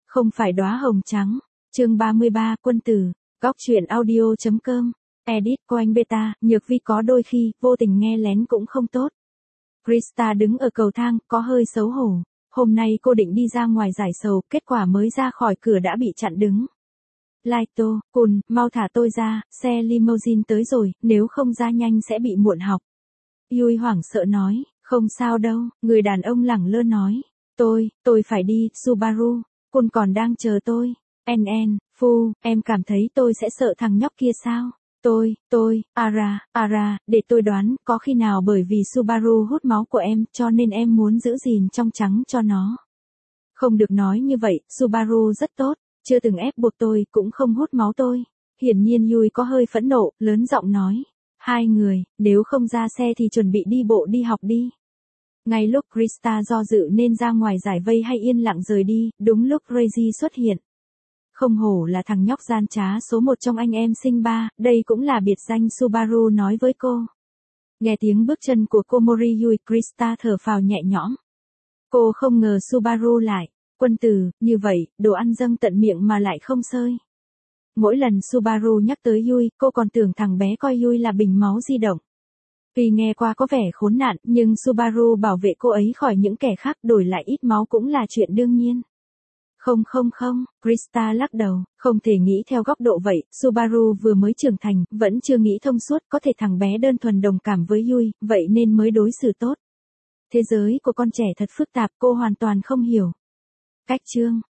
Không phải đóa hồng trắng. Chương 33, quân tử. Góc truyện audio.com. Edit của anh Beta, Nhược Vi có đôi khi, vô tình nghe lén cũng không tốt. Krista đứng ở cầu thang, có hơi xấu hổ. Hôm nay cô định đi ra ngoài giải sầu, kết quả mới ra khỏi cửa đã bị chặn đứng. Laito, Kun, mau thả tôi ra, xe limousine tới rồi, nếu không ra nhanh sẽ bị muộn học. Yui hoảng sợ nói, không sao đâu, người đàn ông lẳng lơ nói. Tôi phải đi, Subaru, Kun còn đang chờ tôi. Phu, em cảm thấy tôi sẽ sợ thằng nhóc kia sao? Để tôi đoán, có khi nào bởi vì Subaru hút máu của em, cho nên em muốn giữ gìn trong trắng cho nó. Không được nói như vậy, Subaru rất tốt, chưa từng ép buộc tôi, cũng không hút máu tôi. Hiển nhiên Yui có hơi phẫn nộ, lớn giọng nói. Hai người, nếu không ra xe thì chuẩn bị đi bộ đi học đi. Ngay lúc Krista do dự nên ra ngoài giải vây hay yên lặng rời đi, đúng lúc Reggie xuất hiện. Không hổ là thằng nhóc gian trá số 1 trong anh em sinh ba, đây cũng là biệt danh Subaru nói với cô. Nghe tiếng bước chân của cô Moriyui, Krista thở phào nhẹ nhõm. Cô không ngờ Subaru lại, quân tử, như vậy, đồ ăn dâng tận miệng mà lại không sơi. Mỗi lần Subaru nhắc tới Yui, cô còn tưởng thằng bé coi Yui là bình máu di động. Tuy nghe qua có vẻ khốn nạn, nhưng Subaru bảo vệ cô ấy khỏi những kẻ khác, đổi lại ít máu cũng là chuyện đương nhiên. Không, Krista lắc đầu, không thể nghĩ theo góc độ vậy, Subaru vừa mới trưởng thành, vẫn chưa nghĩ thông suốt, có thể thằng bé đơn thuần đồng cảm với Yui, vậy nên mới đối xử tốt. Thế giới của con trẻ thật phức tạp, cô hoàn toàn không hiểu. Cách chương